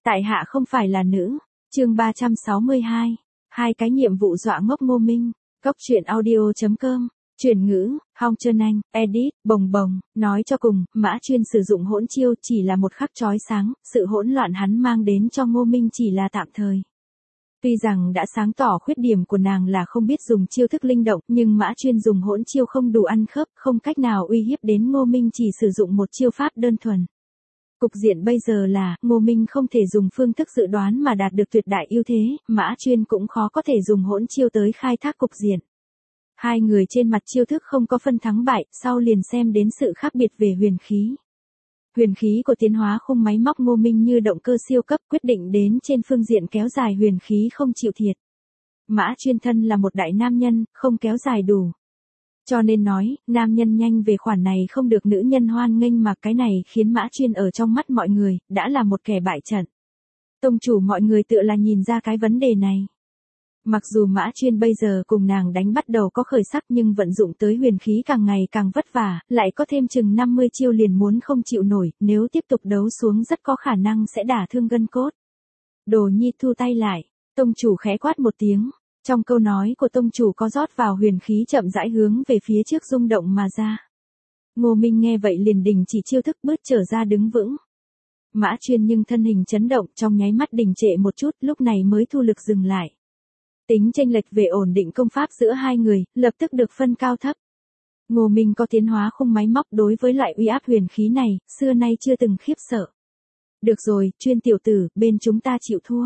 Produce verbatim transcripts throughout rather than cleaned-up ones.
Tại hạ không phải là nữ. Chương ba trăm sáu mươi hai. Hai cái nhiệm vụ dọa ngốc Ngô Minh. Cốc truyện audio chấm com. Chuyển ngữ, Hong Trơn Anh, edit, bồng bồng, nói cho cùng, Mã Chuyên sử dụng hỗn chiêu chỉ là một khắc chói sáng, sự hỗn loạn hắn mang đến cho Ngô Minh chỉ là tạm thời. Tuy rằng đã sáng tỏ khuyết điểm của nàng là không biết dùng chiêu thức linh động, nhưng Mã Chuyên dùng hỗn chiêu không đủ ăn khớp, không cách nào uy hiếp đến Ngô Minh, chỉ sử dụng một chiêu pháp đơn thuần. Cục diện bây giờ là, Ngô Minh không thể dùng phương thức dự đoán mà đạt được tuyệt đại ưu thế, Mã Chuyên cũng khó có thể dùng hỗn chiêu tới khai thác cục diện. Hai người trên mặt chiêu thức không có phân thắng bại, sau liền xem đến sự khác biệt về huyền khí. Huyền khí của tiến hóa khung máy móc Ngô Minh như động cơ siêu cấp, quyết định đến trên phương diện kéo dài huyền khí không chịu thiệt. Mã Chuyên thân là một đại nam nhân, không kéo dài đủ. Cho nên nói, nam nhân nhanh về khoản này không được nữ nhân hoan nghênh, mà cái này khiến Mã Chuyên ở trong mắt mọi người, đã là một kẻ bại trận. Tông chủ mọi người tựa là nhìn ra cái vấn đề này. Mặc dù Mã Chuyên bây giờ cùng nàng đánh bắt đầu có khởi sắc, nhưng vận dụng tới huyền khí càng ngày càng vất vả, lại có thêm chừng năm mươi chiêu liền muốn không chịu nổi, nếu tiếp tục đấu xuống rất có khả năng sẽ đả thương gân cốt. Đồ Nhi thu tay lại, tông chủ khẽ quát một tiếng. Trong câu nói của tông chủ có rót vào huyền khí chậm rãi hướng về phía trước rung động mà ra. Ngô Minh nghe vậy liền đình chỉ chiêu thức, bước trở ra đứng vững. Mã Chuyên nhưng thân hình chấn động, trong nháy mắt đình trệ một chút, lúc này mới thu lực dừng lại. Tính chênh lệch về ổn định công pháp giữa hai người, lập tức được phân cao thấp. Ngô Minh có tiến hóa khung máy móc, đối với loại uy áp huyền khí này, xưa nay chưa từng khiếp sợ. Được rồi, Chuyên tiểu tử, bên chúng ta chịu thua.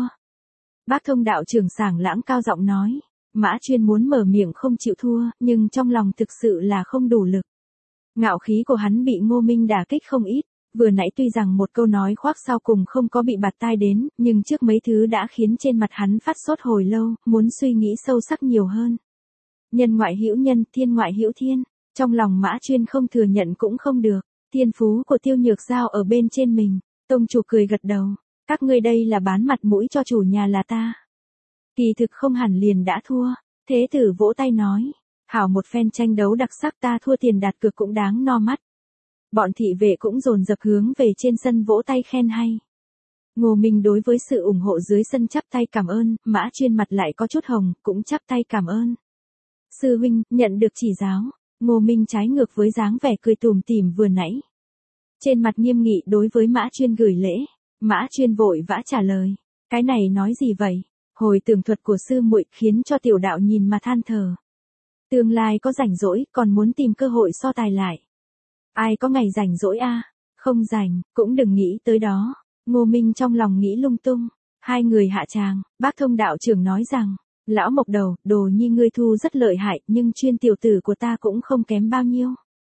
Bác Thông đạo trưởng sảng lãng cao giọng nói. Mã Chuyên muốn mở miệng không chịu thua, nhưng trong lòng thực sự là không đủ lực. Ngạo khí của hắn bị Ngô Minh đả kích không ít. Vừa nãy tuy rằng một câu nói khoác sau cùng không có bị bạt tai đến, nhưng trước mấy thứ đã khiến trên mặt hắn phát sốt hồi lâu, muốn suy nghĩ sâu sắc nhiều hơn. Nhân ngoại hữu nhân, thiên ngoại hữu thiên. Trong lòng Mã Chuyên không thừa nhận cũng không được. Thiên phú của Tiêu Nhược Giao ở bên trên mình. Tông chủ cười gật đầu. Các ngươi đây là bán mặt mũi cho chủ nhà là ta. Kỳ thực không hẳn liền đã thua. Thế tử vỗ tay nói. Hảo một phen tranh đấu đặc sắc, ta thua tiền đặt cược cũng đáng no mắt. Bọn thị vệ cũng dồn dập hướng về trên sân vỗ tay khen hay. Ngô Minh đối với sự ủng hộ dưới sân chắp tay cảm ơn, Mã Chuyên mặt lại có chút hồng, cũng chắp tay cảm ơn. Sư huynh, nhận được chỉ giáo. Ngô Minh trái ngược với dáng vẻ cười tủm tỉm vừa nãy. Trên mặt nghiêm nghị đối với Mã Chuyên gửi lễ. Mã Chuyên vội vã trả lời. Cái này nói gì vậy? Hồi tường thuật của sư muội khiến cho tiểu đạo nhìn mà than thở. Tương lai có rảnh rỗi, còn muốn tìm cơ hội so tài lại. Ai có ngày rảnh rỗi a? À? Không rảnh, cũng đừng nghĩ tới đó. Ngô Minh trong lòng nghĩ lung tung. Hai người hạ tràng, Bác Thông đạo trưởng nói rằng, lão Mộc Đầu, Đồ Nhi ngươi thu rất lợi hại, nhưng Chuyên tiểu tử của ta cũng không kém bao nhiêu.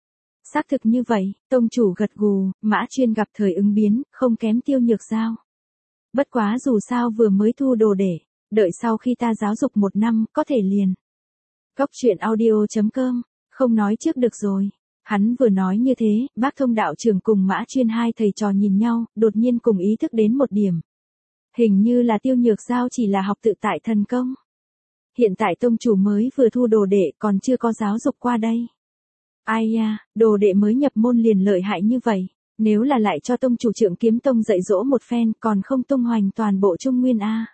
Xác thực như vậy, tông chủ gật gù, Mã Chuyên gặp thời ứng biến, không kém Tiêu Nhược Giao. Bất quá dù sao vừa mới thu đồ để, đợi sau khi ta giáo dục một năm, có thể liền. Cốc truyện audio chấm com, không nói trước được rồi. Hắn vừa nói như thế, Bác Thông đạo trưởng cùng Mã Chuyên hai thầy trò nhìn nhau, đột nhiên cùng ý thức đến một điểm. Hình như là Tiêu Nhược Giao chỉ là học tự tại thần công. Hiện tại tông chủ mới vừa thu đồ đệ, còn chưa có giáo dục qua đây. Ai nha, đồ đệ mới nhập môn liền lợi hại như vậy, nếu là lại cho tông chủ Trượng Kiếm Tông dạy dỗ một phen, còn không tung hoành toàn bộ Trung Nguyên a.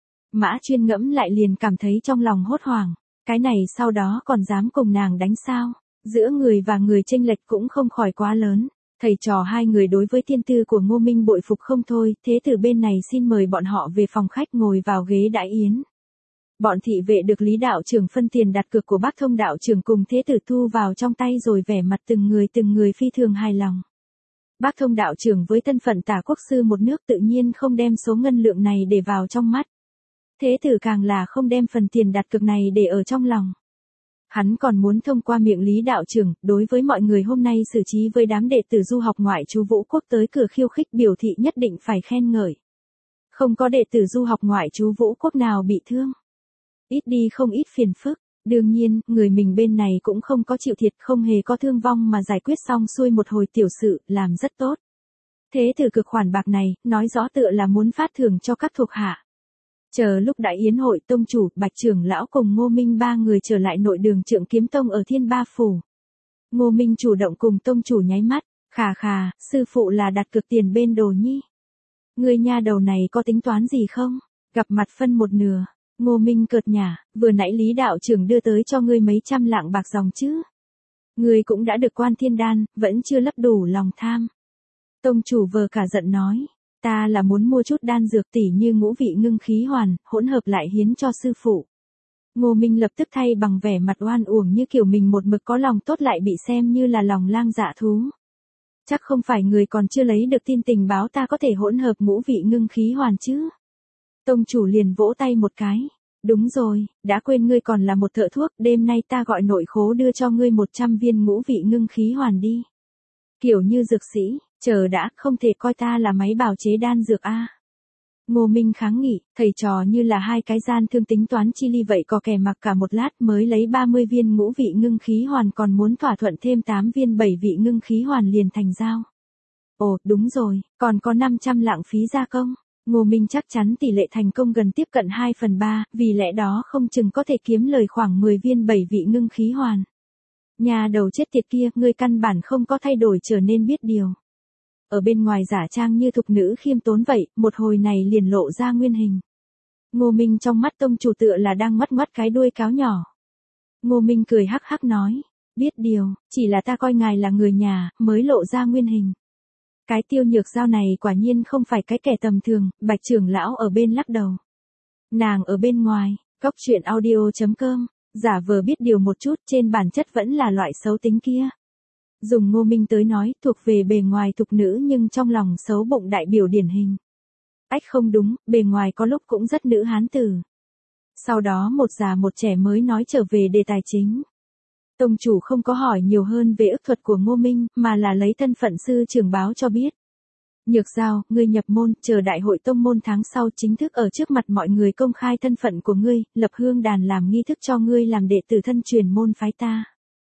Mã Chuyên ngẫm lại liền cảm thấy trong lòng hốt hoảng, cái này sau đó còn dám cùng nàng đánh sao? Giữa người và người chênh lệch cũng không khỏi quá lớn. Thầy trò hai người đối với thiên tư của Ngô Minh bội phục không thôi, thế từ bên này xin mời bọn họ về phòng khách ngồi vào ghế đãi yến. Bọn thị vệ được Lý đạo trưởng phân tiền đặt cược của Bác Thông đạo trưởng cùng thế tử thu vào trong tay, rồi vẻ mặt từng người từng người phi thường hài lòng. Bác Thông đạo trưởng với thân phận tả quốc sư một nước tự nhiên không đem số ngân lượng này để vào trong mắt. Thế tử càng là không đem phần tiền đặt cược này để ở trong lòng. Hắn còn muốn thông qua miệng Lý đạo trưởng, đối với mọi người hôm nay xử trí với đám đệ tử du học ngoại trú Vũ Quốc tới cửa khiêu khích biểu thị nhất định phải khen ngợi. Không có đệ tử du học ngoại trú Vũ Quốc nào bị thương. Ít đi không ít phiền phức. Đương nhiên, người mình bên này cũng không có chịu thiệt, không hề có thương vong mà giải quyết xong xuôi một hồi tiểu sự, làm rất tốt. Thế từ cực khoản bạc này, nói rõ tựa là muốn phát thưởng cho các thuộc hạ. Chờ lúc đại yến hội, tông chủ, Bạch trưởng lão cùng Ngô Minh ba người trở lại nội đường Trượng Kiếm Tông ở Thiên Ba Phủ. Ngô Minh chủ động cùng tông chủ nháy mắt, khà khà, sư phụ là đặt cược tiền bên Đồ Nhi. Ngươi nha đầu này có tính toán gì không? Gặp mặt phân một nửa. Ngô Minh cợt nhả, vừa nãy Lý đạo trưởng đưa tới cho ngươi mấy trăm lạng bạc dòng chứ. Ngươi cũng đã được quan thiên đan, vẫn chưa lấp đủ lòng tham. Tông chủ vờ cả giận nói, ta là muốn mua chút đan dược tỉ như ngũ vị ngưng khí hoàn, hỗn hợp lại hiến cho sư phụ. Ngô Minh lập tức thay bằng vẻ mặt oan uổng như kiểu mình một mực có lòng tốt lại bị xem như là lòng lang dạ thú. Chắc không phải người còn chưa lấy được tin tình báo ta có thể hỗn hợp ngũ vị ngưng khí hoàn chứ. Tông chủ liền vỗ tay một cái. Đúng rồi, đã quên ngươi còn là một thợ thuốc, đêm nay ta gọi nội khố đưa cho ngươi một trăm viên ngũ vị ngưng khí hoàn đi. Kiểu như dược sĩ, chờ đã, không thể coi ta là máy bào chế đan dược a. Ngô Minh kháng nghị, thầy trò như là hai cái gian thương tính toán chi ly vậy có kẻ mặc cả một lát mới lấy ba mươi viên ngũ vị ngưng khí hoàn còn muốn thỏa thuận thêm tám viên bảy vị ngưng khí hoàn liền thành giao. Ồ, đúng rồi, còn có năm trăm lạng phí gia công. Ngô Minh chắc chắn tỷ lệ thành công gần tiếp cận hai phần ba, vì lẽ đó không chừng có thể kiếm lời khoảng mười viên bảy vị ngưng khí hoàn. Nhà đầu chết tiệt kia, ngươi căn bản không có thay đổi trở nên biết điều. Ở bên ngoài giả trang như thục nữ khiêm tốn vậy, một hồi này liền lộ ra nguyên hình. Ngô Minh trong mắt tông chủ tựa là đang mất mất cái đuôi cáo nhỏ. Ngô Minh cười hắc hắc nói, biết điều, chỉ là ta coi ngài là người nhà, mới lộ ra nguyên hình. Cái Tiêu Nhược Giao này quả nhiên không phải cái kẻ tầm thường, Bạch trưởng lão ở bên lắc đầu. Nàng ở bên ngoài, cốc truyện audio chấm com, giả vờ biết điều một chút trên bản chất vẫn là loại xấu tính kia. Dùng Ngô Minh tới nói, thuộc về bề ngoài thục nữ nhưng trong lòng xấu bụng đại biểu điển hình. Ách không đúng, bề ngoài có lúc cũng rất nữ hán tử. Sau đó một già một trẻ mới nói trở về đề tài chính. Tông chủ không có hỏi nhiều hơn về ức thuật của Ngô Minh, mà là lấy thân phận sư trưởng báo cho biết. Nhược Giao, ngươi nhập môn, chờ đại hội tông môn tháng sau chính thức ở trước mặt mọi người công khai thân phận của ngươi, lập hương đàn làm nghi thức cho ngươi làm đệ tử thân truyền môn phái ta.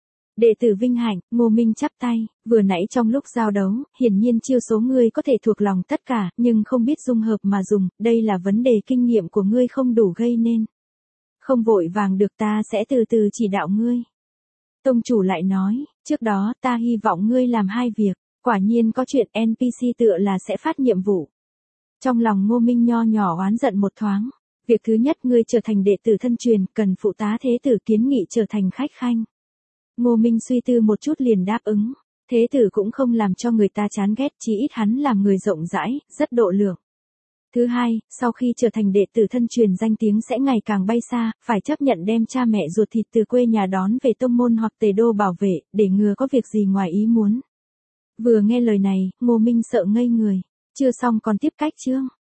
Đệ tử vinh hạnh, Ngô Minh chắp tay, vừa nãy trong lúc giao đấu, hiển nhiên chiêu số ngươi có thể thuộc lòng tất cả, nhưng không biết dung hợp mà dùng, đây là vấn đề kinh nghiệm của ngươi không đủ gây nên. Không vội vàng được ta sẽ từ từ chỉ đạo ngươi. Tông chủ lại nói, trước đó ta hy vọng ngươi làm hai việc, quả nhiên có chuyện en pê xê tựa là sẽ phát nhiệm vụ. Trong lòng Ngô Minh nho nhỏ oán giận một thoáng. Việc thứ nhất ngươi trở thành đệ tử thân truyền, cần phụ tá thế tử kiến nghị trở thành khách khanh. Ngô Minh suy tư một chút liền đáp ứng. Thế tử cũng không làm cho người ta chán ghét, chỉ ít hắn làm người rộng rãi, rất độ lượng. Thứ hai, sau khi trở thành đệ tử thân truyền danh tiếng sẽ ngày càng bay xa, phải chấp nhận đem cha mẹ ruột thịt từ quê nhà đón về tông môn hoặc tề đô bảo vệ, để ngừa có việc gì ngoài ý muốn. Vừa nghe lời này, Ngô Minh sợ ngây người. Chưa xong còn tiếp cách chương.